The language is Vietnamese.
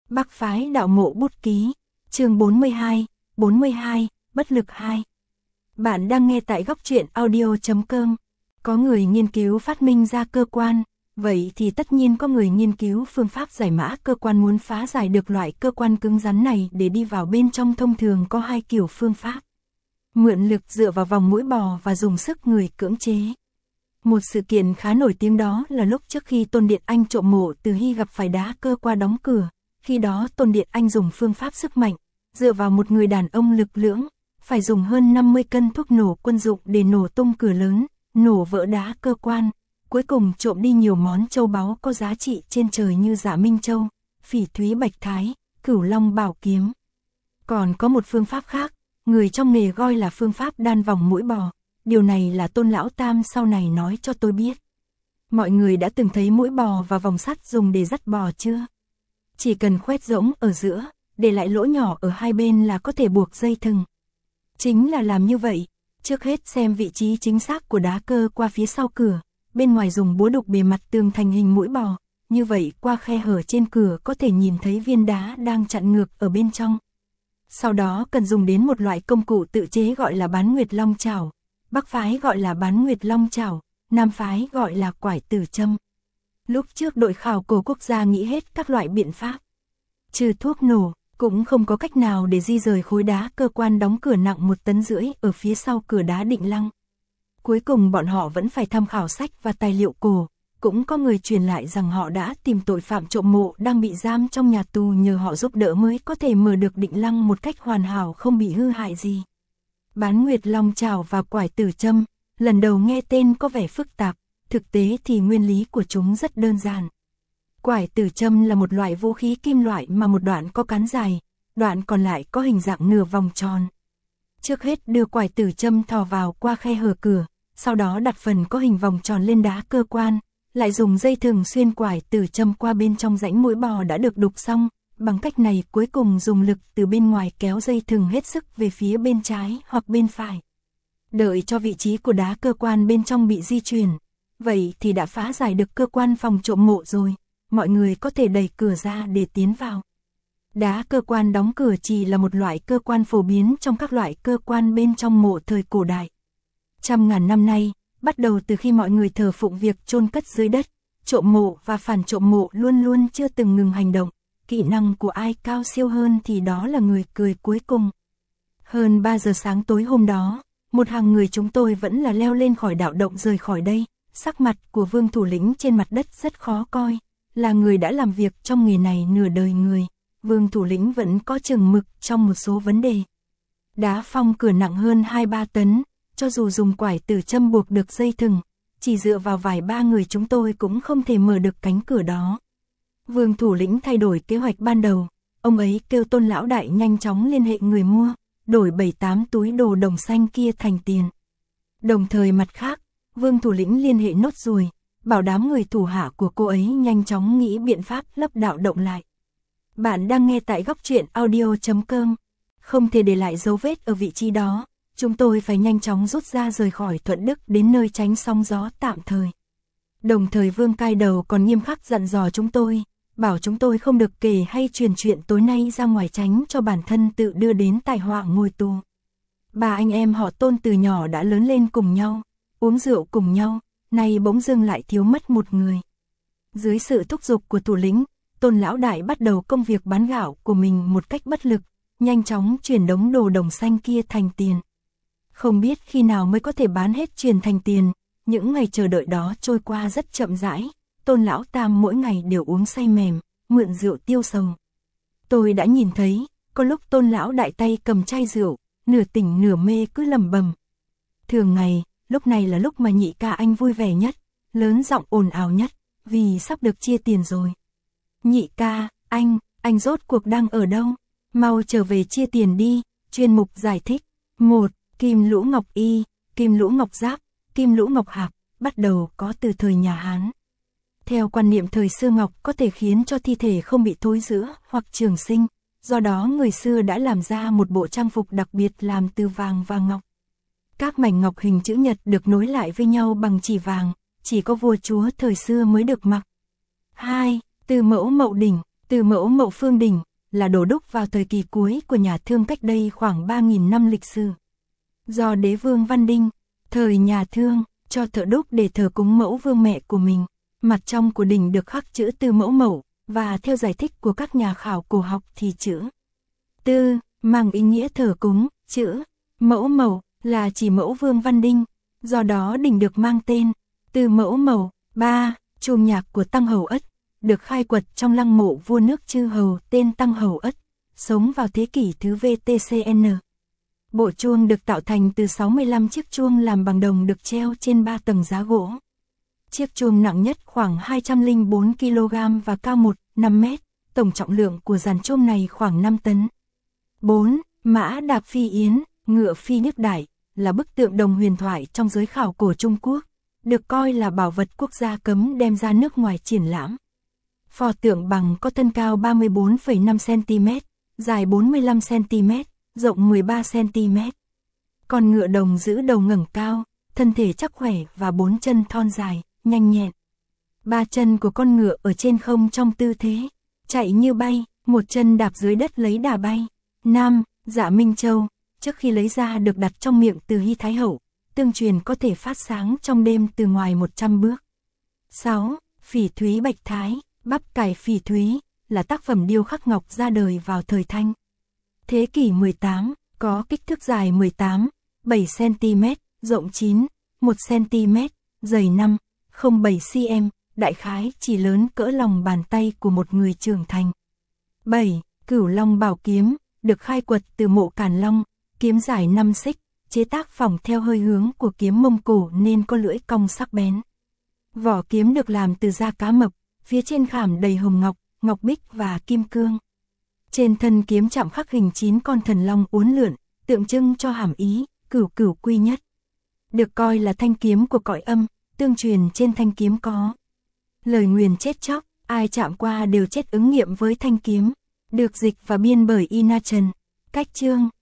Bắc phái đạo mộ bút ký, chương 42, bất lực 2. Bạn đang nghe tại góc truyện audio.com. Có người nghiên cứu phát minh ra cơ quan, vậy thì tất nhiên có người nghiên cứu phương pháp giải mã cơ quan. Muốn phá giải được loại cơ quan cứng rắn này để đi vào bên trong thông thường có hai kiểu phương pháp. Mượn lực dựa vào vòng mũi bò và dùng sức người cưỡng chế. Một sự kiện khá nổi tiếng đó là lúc trước khi Tôn Điện Anh trộm mộ Từ Hy gặp phải đá cơ qua đóng cửa. Khi đó Tôn Điện Anh dùng phương pháp sức mạnh, dựa vào một người đàn ông lực lưỡng, phải dùng hơn 50 cân thuốc nổ quân dụng để nổ tung cửa lớn, nổ vỡ đá cơ quan, cuối cùng trộm đi nhiều món châu báu có giá trị trên trời như Dạ Minh Châu, Phỉ Thúy Bạch Thái, Cửu Long Bảo Kiếm. Còn có một phương pháp khác, người trong nghề gọi là phương pháp đan vòng mũi bò, điều này là Tôn Lão Tam sau này nói cho tôi biết. Mọi người đã từng thấy mũi bò và vòng sắt dùng để dắt bò chưa? Chỉ cần khoét rỗng ở giữa, để lại lỗ nhỏ ở hai bên là có thể buộc dây thừng. Chính là làm như vậy, trước hết xem vị trí chính xác của đá cơ qua phía sau cửa, bên ngoài dùng búa đục bề mặt tường thành hình mũi bò, như vậy qua khe hở trên cửa có thể nhìn thấy viên đá đang chặn ngược ở bên trong. Sau đó cần dùng đến một loại công cụ tự chế gọi là bán nguyệt long chảo, Bắc phái gọi là bán nguyệt long chảo, Nam phái gọi là quải tử châm. Lúc trước đội khảo cổ quốc gia nghĩ hết các loại biện pháp. Trừ thuốc nổ, cũng không có cách nào để di rời khối đá cơ quan đóng cửa nặng 1,5 tấn ở phía sau cửa đá Định Lăng. Cuối cùng bọn họ vẫn phải tham khảo sách và tài liệu cổ, cũng có người truyền lại rằng họ đã tìm tội phạm trộm mộ đang bị giam trong nhà tù, nhờ họ giúp đỡ mới có thể mở được Định Lăng một cách hoàn hảo không bị hư hại gì. Bán nguyệt long chảo và quải tử châm, lần đầu nghe tên có vẻ phức tạp, thực tế thì nguyên lý của chúng rất đơn giản. Quải tử châm là một loại vũ khí kim loại mà một đoạn có cán dài, đoạn còn lại có hình dạng nửa vòng tròn. Trước hết đưa quải tử châm thò vào qua khe hở cửa, sau đó đặt phần có hình vòng tròn lên đá cơ quan, lại dùng dây thừng xuyên quải tử châm qua bên trong rãnh mũi bò đã được đục xong. Bằng cách này cuối cùng dùng lực từ bên ngoài kéo dây thừng hết sức về phía bên trái hoặc bên phải. Đợi cho vị trí của đá cơ quan bên trong bị di chuyển. Vậy thì đã phá giải được cơ quan phòng trộm mộ rồi, mọi người có thể đẩy cửa ra để tiến vào. Đá cơ quan đóng cửa chỉ là một loại cơ quan phổ biến trong các loại cơ quan bên trong mộ thời cổ đại. Trăm ngàn năm nay, bắt đầu từ khi mọi người thờ phụng việc chôn cất dưới đất, trộm mộ và phản trộm mộ luôn luôn chưa từng ngừng hành động. Kỹ năng của ai cao siêu hơn thì đó là người cười cuối cùng. Hơn 3 giờ sáng tối hôm đó, một hàng người chúng tôi vẫn là leo lên khỏi đạo động rời khỏi đây. Sắc mặt của Vương thủ lĩnh trên mặt đất rất khó coi, là người đã làm việc trong nghề này nửa đời người. Vương thủ lĩnh vẫn có chừng mực trong một số vấn đề. Đá phong cửa nặng hơn 2-3 tấn, cho dù dùng quải tử châm buộc được dây thừng, chỉ dựa vào vài ba người chúng tôi cũng không thể mở được cánh cửa đó. Vương thủ lĩnh thay đổi kế hoạch ban đầu, ông ấy kêu Tôn lão đại nhanh chóng liên hệ người mua, đổi 7-8 túi đồ đồng xanh kia thành tiền. Đồng thời mặt khác, Vương thủ lĩnh liên hệ Nốt Ruồi, bảo đám người thủ hạ của cô ấy nhanh chóng nghĩ biện pháp lấp đạo động lại. Bạn đang nghe tại góc truyện audio.com, không thể để lại dấu vết ở vị trí đó, chúng tôi phải nhanh chóng rút ra rời khỏi Thuận Đức đến nơi tránh sóng gió tạm thời. Đồng thời Vương cai đầu còn nghiêm khắc dặn dò chúng tôi, bảo chúng tôi không được kể hay truyền chuyện tối nay ra ngoài, tránh cho bản thân tự đưa đến tai họa ngồi tù. Ba anh em họ Tôn từ nhỏ đã lớn lên cùng nhau, uống rượu cùng nhau, nay bỗng dưng lại thiếu mất một người. Dưới sự thúc giục của thủ lĩnh, Tôn lão đại bắt đầu công việc bán gạo của mình một cách bất lực, nhanh chóng chuyển đống đồ đồng xanh kia thành tiền. Không biết khi nào mới có thể bán hết chuyển thành tiền, những ngày chờ đợi đó trôi qua rất chậm rãi. Tôn lão Tam mỗi ngày đều uống say mềm, mượn rượu tiêu sầu. Tôi đã nhìn thấy, có lúc Tôn lão đại tay cầm chai rượu, nửa tỉnh nửa mê cứ lẩm bẩm. Thường ngày, lúc này là lúc mà nhị ca anh vui vẻ nhất, lớn giọng ồn ào nhất, vì sắp được chia tiền rồi. Nhị ca, anh rốt cuộc đang ở đâu? Mau trở về chia tiền đi. Chuyên mục giải thích. 1. Kim lũ ngọc y, kim lũ ngọc giáp, kim lũ ngọc hạp, bắt đầu có từ thời nhà Hán. Theo quan niệm thời xưa ngọc có thể khiến cho thi thể không bị thối rữa hoặc trường sinh, do đó người xưa đã làm ra một bộ trang phục đặc biệt làm từ vàng và ngọc. Các mảnh ngọc hình chữ nhật được nối lại với nhau bằng chỉ vàng, chỉ có vua chúa thời xưa mới được mặc. 2. Từ mẫu Mậu Đỉnh, Từ mẫu Mậu Phương Đình là đồ đúc vào thời kỳ cuối của nhà Thương cách đây khoảng 3.000 năm lịch sử. Do đế vương Văn Đinh, thời nhà Thương, cho thợ đúc để thờ cúng mẫu vương mẹ của mình. Mặt trong của đình được khắc chữ Tư Mẫu Mậu, và theo giải thích của các nhà khảo cổ học thì chữ Tư mang ý nghĩa thờ cúng, chữ Mẫu Mậu là chỉ mẫu vương Văn Đinh, do đó đình được mang tên Tư Mẫu Mậu. 3. Chuông nhạc của Tăng Hầu Ất, được khai quật trong lăng mộ vua nước Chư Hầu tên Tăng Hầu Ất, sống vào thế kỷ thứ VTCN. Bộ chuông được tạo thành từ 65 chiếc chuông làm bằng đồng được treo trên 3 tầng giá gỗ. Chiếc chuông nặng nhất khoảng 204 kg và cao 1,5 mét, tổng trọng lượng của dàn chuông này khoảng 5 tấn. 4. Mã Đạp Phi Yến, ngựa phi nước đại, là bức tượng đồng huyền thoại trong giới khảo cổ Trung Quốc, được coi là bảo vật quốc gia cấm đem ra nước ngoài triển lãm. Pho tượng bằng có thân cao 34,5 cm, dài 45 cm, rộng 13 cm. Con ngựa đồng giữ đầu ngẩng cao, thân thể chắc khỏe và 4 chân thon dài, nhanh nhẹn. 3 chân của con ngựa ở trên không trong tư thế chạy như bay, một chân đạp dưới đất lấy đà bay. 5. Dạ Minh Châu, trước khi lấy ra được đặt trong miệng Từ Hy Thái Hậu, tương truyền có thể phát sáng trong đêm từ ngoài 100 bước. 6. Phỉ thúy Bạch Thái, bắp cải phỉ thúy, là tác phẩm điêu khắc ngọc ra đời vào thời Thanh. Thế kỷ 18, có kích thước dài 18,7 cm, rộng 9,1 cm, dày 5,07 cm, đại khái chỉ lớn cỡ lòng bàn tay của một người trưởng thành. 7. Cửu Long Bảo Kiếm, được khai quật từ mộ Càn Long, kiếm dài 5 xích, chế tác phỏng theo hơi hướng của kiếm Mông Cổ nên có lưỡi cong sắc bén. Vỏ kiếm được làm từ da cá mập, phía trên khảm đầy hồng ngọc, ngọc bích và kim cương. Trên thân kiếm chạm khắc hình 9 con thần long uốn lượn, tượng trưng cho hàm ý cửu cửu quy nhất. Được coi là thanh kiếm của cõi âm, tương truyền trên thanh kiếm có lời nguyền chết chóc, ai chạm qua đều chết ứng nghiệm với thanh kiếm, được dịch và biên bởi Ina Trần. Cách chương